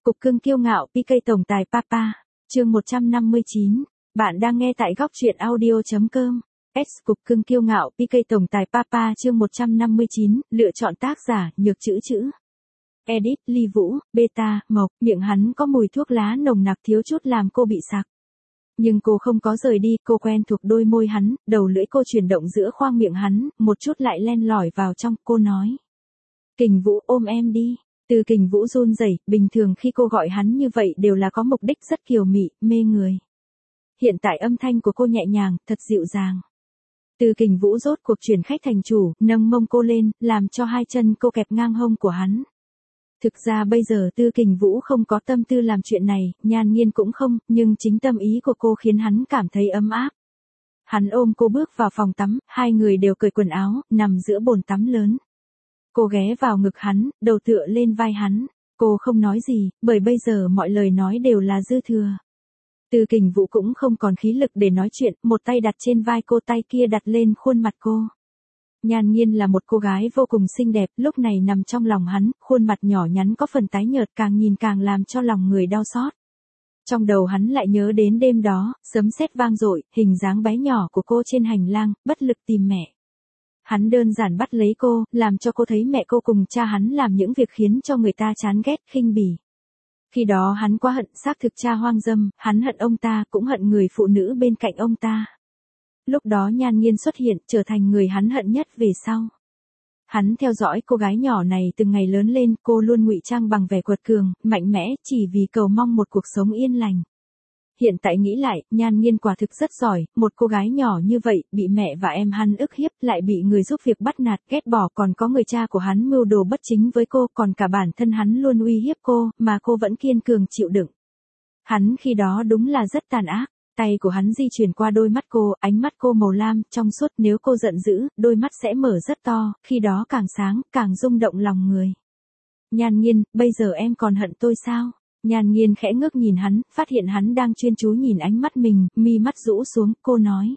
Cục cưng kiêu ngạo PK tổng tài Papa, chương 159. Bạn đang nghe tại góc truyện audio.com. Cục cưng kiêu ngạo PK tổng tài Papa chương 159, lựa chọn tác giả, nhược chữ. Edit, Ly Vũ, Beta, Mộc, miệng hắn có mùi thuốc lá nồng nặc thiếu chút làm cô bị sặc. Nhưng cô không có rời đi, cô quen thuộc đôi môi hắn, đầu lưỡi cô chuyển động giữa khoang miệng hắn, một chút lại len lỏi vào trong, cô nói. Kình Vũ ôm em đi. Từ Kình Vũ run rẩy, bình thường khi cô gọi hắn như vậy đều là có mục đích rất kiều mị, mê người. Hiện tại âm thanh của cô nhẹ nhàng, thật dịu dàng. Từ Kình Vũ rốt cuộc chuyển khách thành chủ, nâng mông cô lên, làm cho hai chân cô kẹp ngang hông của hắn. Thực ra bây giờ Từ Kình Vũ không có tâm tư làm chuyện này, Nhan Nghiên cũng không, nhưng chính tâm ý của cô khiến hắn cảm thấy ấm áp. Hắn ôm cô bước vào phòng tắm, hai người đều cởi quần áo, nằm giữa bồn tắm lớn. Cô ghé vào ngực hắn, đầu tựa lên vai hắn. Cô không nói gì, bởi bây giờ mọi lời nói đều là dư thừa. Từ Kình Vũ cũng không còn khí lực để nói chuyện, một tay đặt trên vai cô, tay kia đặt lên khuôn mặt cô. Nhan Nghiên là một cô gái vô cùng xinh đẹp, lúc này nằm trong lòng hắn, khuôn mặt nhỏ nhắn có phần tái nhợt, càng nhìn càng làm cho lòng người đau xót. Trong đầu hắn lại nhớ đến đêm đó, sấm sét vang dội, hình dáng bé nhỏ của cô trên hành lang, bất lực tìm mẹ. Hắn đơn giản bắt lấy cô, làm cho cô thấy mẹ cô cùng cha hắn làm những việc khiến cho người ta chán ghét, khinh bỉ. Khi đó hắn quá hận xác thực cha hoang dâm, hắn hận ông ta, cũng hận người phụ nữ bên cạnh ông ta. Lúc đó Nhan Nghiên xuất hiện, trở thành người hắn hận nhất về sau. Hắn theo dõi cô gái nhỏ này từng ngày lớn lên, cô luôn ngụy trang bằng vẻ quật cường, mạnh mẽ, chỉ vì cầu mong một cuộc sống yên lành. Hiện tại nghĩ lại, Nhan Nghiên quả thực rất giỏi, một cô gái nhỏ như vậy, bị mẹ và em hắn ức hiếp, lại bị người giúp việc bắt nạt, ghét bỏ, còn có người cha của hắn mưu đồ bất chính với cô, còn cả bản thân hắn luôn uy hiếp cô, mà cô vẫn kiên cường chịu đựng. Hắn khi đó đúng là rất tàn ác, tay của hắn di chuyển qua đôi mắt cô, ánh mắt cô màu lam, trong suốt, nếu cô giận dữ, đôi mắt sẽ mở rất to, khi đó càng sáng, càng rung động lòng người. Nhan Nghiên, bây giờ em còn hận tôi sao? Nhan Nghiên khẽ ngước nhìn hắn, phát hiện hắn đang chuyên chú nhìn ánh mắt mình, mi mắt rũ xuống, cô nói.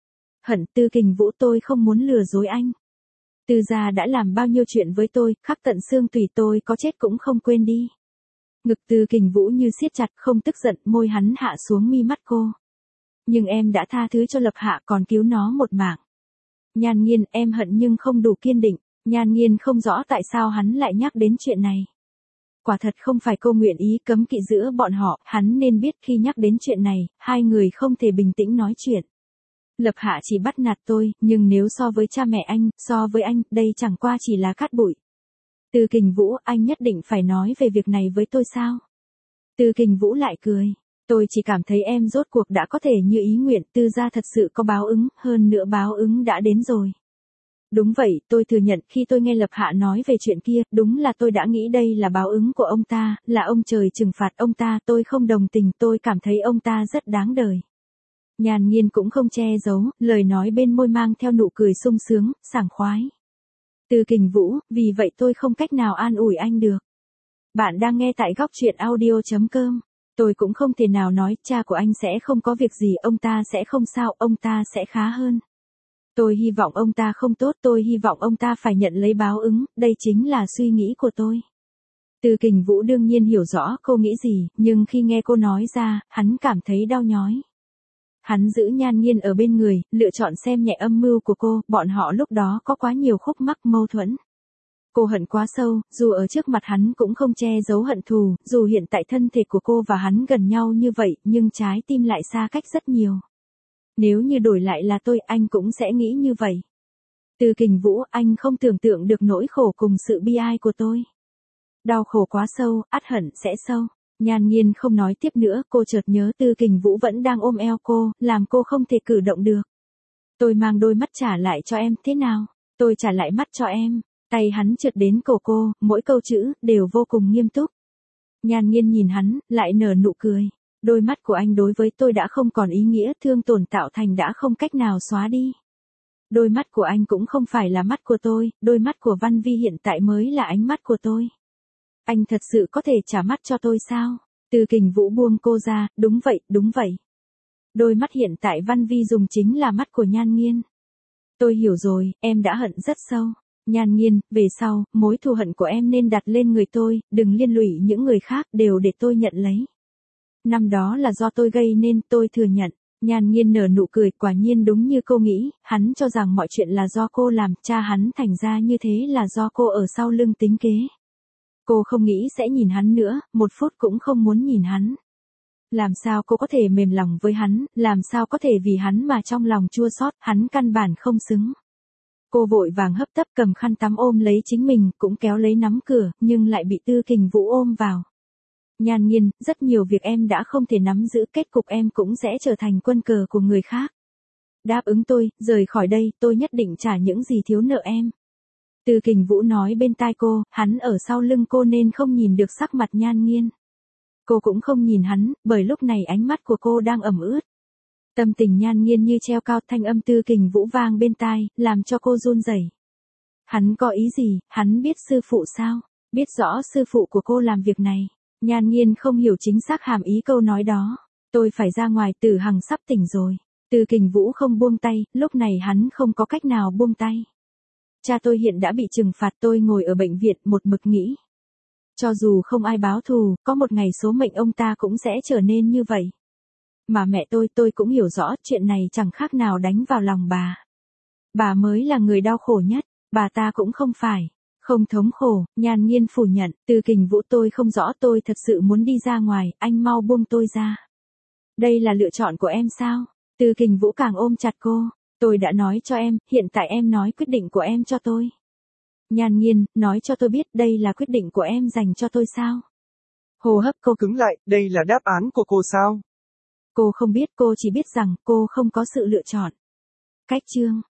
Hận Từ Kình Vũ, tôi không muốn lừa dối anh. Từ gia đã làm bao nhiêu chuyện với tôi, khắc tận xương tủy, tôi có chết cũng không quên đi. Ngực Từ Kình Vũ như siết chặt, không tức giận, môi hắn hạ xuống mi mắt cô. Nhưng em đã tha thứ cho Lập Hạ, còn cứu nó một mạng. Nhan Nghiên, em hận nhưng không đủ kiên định. Nhan Nghiên không rõ tại sao hắn lại nhắc đến chuyện này. Quả thật không phải cô nguyện ý cấm kỵ giữa bọn họ, hắn nên biết khi nhắc đến chuyện này, hai người không thể bình tĩnh nói chuyện. Lập Hạ chỉ bắt nạt tôi, nhưng nếu so với cha mẹ anh, so với anh, đây chẳng qua chỉ là cát bụi. Từ Kình Vũ, anh nhất định phải nói về việc này với tôi sao? Từ Kình Vũ lại cười. Tôi chỉ cảm thấy em rốt cuộc đã có thể như ý nguyện, Từ gia thật sự có báo ứng, hơn nữa báo ứng đã đến rồi. Đúng vậy, tôi thừa nhận khi tôi nghe Lập Hạ nói về chuyện kia, đúng là tôi đã nghĩ đây là báo ứng của ông ta, là ông trời trừng phạt ông ta, tôi không đồng tình, tôi cảm thấy ông ta rất đáng đời. Nhan Nghiên cũng không che giấu, lời nói bên môi mang theo nụ cười sung sướng, sảng khoái. Từ Kình Vũ, vì vậy tôi không cách nào an ủi anh được. Bạn đang nghe tại góc truyện audio.com. Tôi cũng không thể nào nói, cha của anh sẽ không có việc gì, ông ta sẽ không sao, ông ta sẽ khá hơn. Tôi hy vọng ông ta không tốt, tôi hy vọng ông ta phải nhận lấy báo ứng, đây chính là suy nghĩ của tôi. Từ Kình Vũ đương nhiên hiểu rõ cô nghĩ gì, nhưng khi nghe cô nói ra, hắn cảm thấy đau nhói. Hắn giữ Nhan Nghiên ở bên người, lựa chọn xem nhẹ âm mưu của cô, bọn họ lúc đó có quá nhiều khúc mắc mâu thuẫn. Cô hận quá sâu, dù ở trước mặt hắn cũng không che giấu hận thù, dù hiện tại thân thể của cô và hắn gần nhau như vậy, nhưng trái tim lại xa cách rất nhiều. Nếu như đổi lại là tôi, anh cũng sẽ nghĩ như vậy. Từ Kình Vũ, anh không tưởng tượng được nỗi khổ cùng sự bi ai của tôi. Đau khổ quá sâu, ắt hận sẽ sâu. Nhan Nghiên không nói tiếp nữa, cô chợt nhớ Từ Kình Vũ vẫn đang ôm eo cô, làm cô không thể cử động được. Tôi mang đôi mắt trả lại cho em, thế nào? Tôi trả lại mắt cho em. Tay hắn trượt đến cổ cô, mỗi câu chữ, đều vô cùng nghiêm túc. Nhan Nghiên nhìn hắn, lại nở nụ cười. Đôi mắt của anh đối với tôi đã không còn ý nghĩa, thương tổn tạo thành đã không cách nào xóa đi. Đôi mắt của anh cũng không phải là mắt của tôi, đôi mắt của Văn Vi hiện tại mới là ánh mắt của tôi. Anh thật sự có thể trả mắt cho tôi sao? Từ Kình Vũ buông cô ra, đúng vậy, đúng vậy. Đôi mắt hiện tại Văn Vi dùng chính là mắt của Nhan Nghiên. Tôi hiểu rồi, em đã hận rất sâu. Nhan Nghiên, về sau, mối thù hận của em nên đặt lên người tôi, đừng liên lụy những người khác, đều để tôi nhận lấy. Năm đó là do tôi gây nên, tôi thừa nhận. Nhan Nghiên nở nụ cười, quả nhiên đúng như cô nghĩ, hắn cho rằng mọi chuyện là do cô làm, cha hắn thành ra như thế là do cô ở sau lưng tính kế. Cô không nghĩ sẽ nhìn hắn nữa, một phút cũng không muốn nhìn hắn. Làm sao cô có thể mềm lòng với hắn, làm sao có thể vì hắn mà trong lòng chua xót, hắn căn bản không xứng. Cô vội vàng hấp tấp cầm khăn tắm ôm lấy chính mình, cũng kéo lấy nắm cửa, nhưng lại bị Tư Kình Vũ ôm vào. Nhan Nghiên, rất nhiều việc em đã không thể nắm giữ, kết cục em cũng sẽ trở thành quân cờ của người khác. Đáp ứng tôi, rời khỏi đây, tôi nhất định trả những gì thiếu nợ em. Tư Kình Vũ nói bên tai cô, hắn ở sau lưng cô nên không nhìn được sắc mặt Nhan Nghiên. Cô cũng không nhìn hắn, bởi lúc này ánh mắt của cô đang ẩm ướt. Tâm tình Nhan Nghiên như treo cao, thanh âm Tư Kình Vũ vang bên tai, làm cho cô run rẩy. Hắn có ý gì, hắn biết sư phụ sao? Biết rõ sư phụ của cô làm việc này. Nhan Nghiên không hiểu chính xác hàm ý câu nói đó. Tôi phải ra ngoài, Tử Hằng sắp tỉnh rồi. Tư Kình Vũ không buông tay, lúc này hắn không có cách nào buông tay. Cha tôi hiện đã bị trừng phạt, tôi ngồi ở bệnh viện một mực nghĩ. Cho dù không ai báo thù, có một ngày số mệnh ông ta cũng sẽ trở nên như vậy. Mà mẹ tôi cũng hiểu rõ chuyện này chẳng khác nào đánh vào lòng bà. Bà mới là người đau khổ nhất, bà ta cũng không phải. Không thống khổ, Nhan Nghiên phủ nhận, Tư Kình Vũ tôi không rõ, tôi thật sự muốn đi ra ngoài, anh mau buông tôi ra. Đây là lựa chọn của em sao? Tư Kình Vũ càng ôm chặt cô, tôi đã nói cho em, hiện tại em nói quyết định của em cho tôi. Nhan Nghiên, nói cho tôi biết đây là quyết định của em dành cho tôi sao? Hô hấp cô cứng lại, đây là đáp án của cô sao? Cô không biết, cô chỉ biết rằng cô không có sự lựa chọn. Cách chương